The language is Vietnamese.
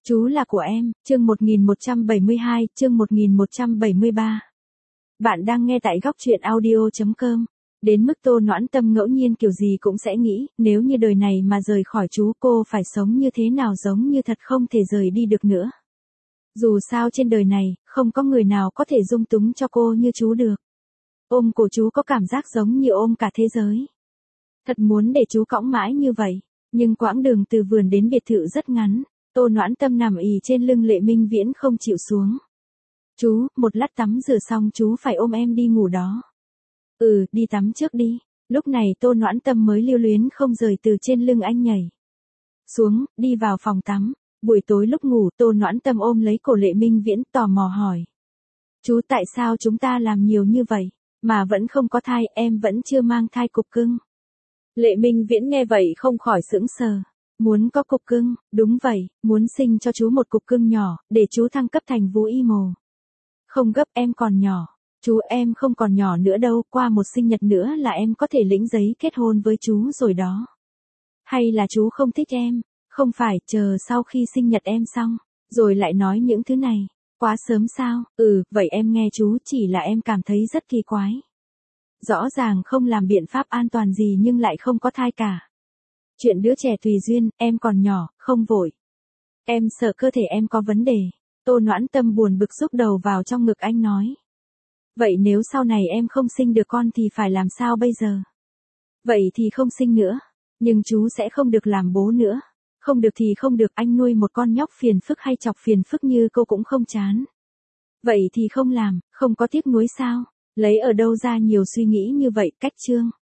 Chú là của em, chương 1172, chương 1173. Bạn đang nghe tại góc truyện audio.com. Đến mức Tô Noãn Tâm ngẫu nhiên kiểu gì cũng sẽ nghĩ, nếu như đời này mà rời khỏi chú cô phải sống như thế nào, giống như thật không thể rời đi được nữa. Dù sao trên đời này, không có người nào có thể dung túng cho cô như chú được. Ôm cổ chú có cảm giác giống như ôm cả thế giới. Thật muốn để chú cõng mãi như vậy, nhưng quãng đường từ vườn đến biệt thự rất ngắn. Tô Noãn Tâm nằm ì trên lưng Lệ Minh Viễn không chịu xuống. Chú, một lát tắm rửa xong chú phải ôm em đi ngủ đó. Đi tắm trước đi. Lúc này Tô Noãn Tâm mới lưu luyến không rời từ trên lưng anh nhảy xuống, đi vào phòng tắm. Buổi tối lúc ngủ, Tô Noãn Tâm ôm lấy cổ Lệ Minh Viễn tò mò hỏi. Chú, tại sao chúng ta làm nhiều như vậy, mà vẫn không có thai, em vẫn chưa mang thai cục cưng. Lệ Minh Viễn nghe vậy không khỏi sững sờ. Muốn có cục cưng, đúng vậy, muốn sinh cho chú một cục cưng nhỏ, để chú thăng cấp thành Vũ Y Mồ. Không gấp, em còn nhỏ. Chú, em không còn nhỏ nữa đâu, qua một sinh nhật nữa là em có thể lĩnh giấy kết hôn với chú rồi đó. Hay là chú không thích em? Không phải, chờ sau khi sinh nhật em xong, rồi lại nói những thứ này. Quá sớm sao? Vậy em nghe chú, chỉ là em cảm thấy rất kỳ quái. Rõ ràng không làm biện pháp an toàn gì nhưng lại không có thai cả. Chuyện đứa trẻ tùy duyên, em còn nhỏ, không vội. Em sợ cơ thể em có vấn đề. Tô Noãn Tâm buồn bực rúc đầu vào trong ngực anh nói. Vậy nếu sau này em không sinh được con thì phải làm sao bây giờ? Vậy thì không sinh nữa. Nhưng chú sẽ không được làm bố nữa. Không được thì không được, anh nuôi một con nhóc phiền phức hay chọc phiền phức như cô cũng không chán. Vậy thì không làm, không có tiếc nuối sao? Lấy ở đâu ra nhiều suy nghĩ như vậy, cách chương.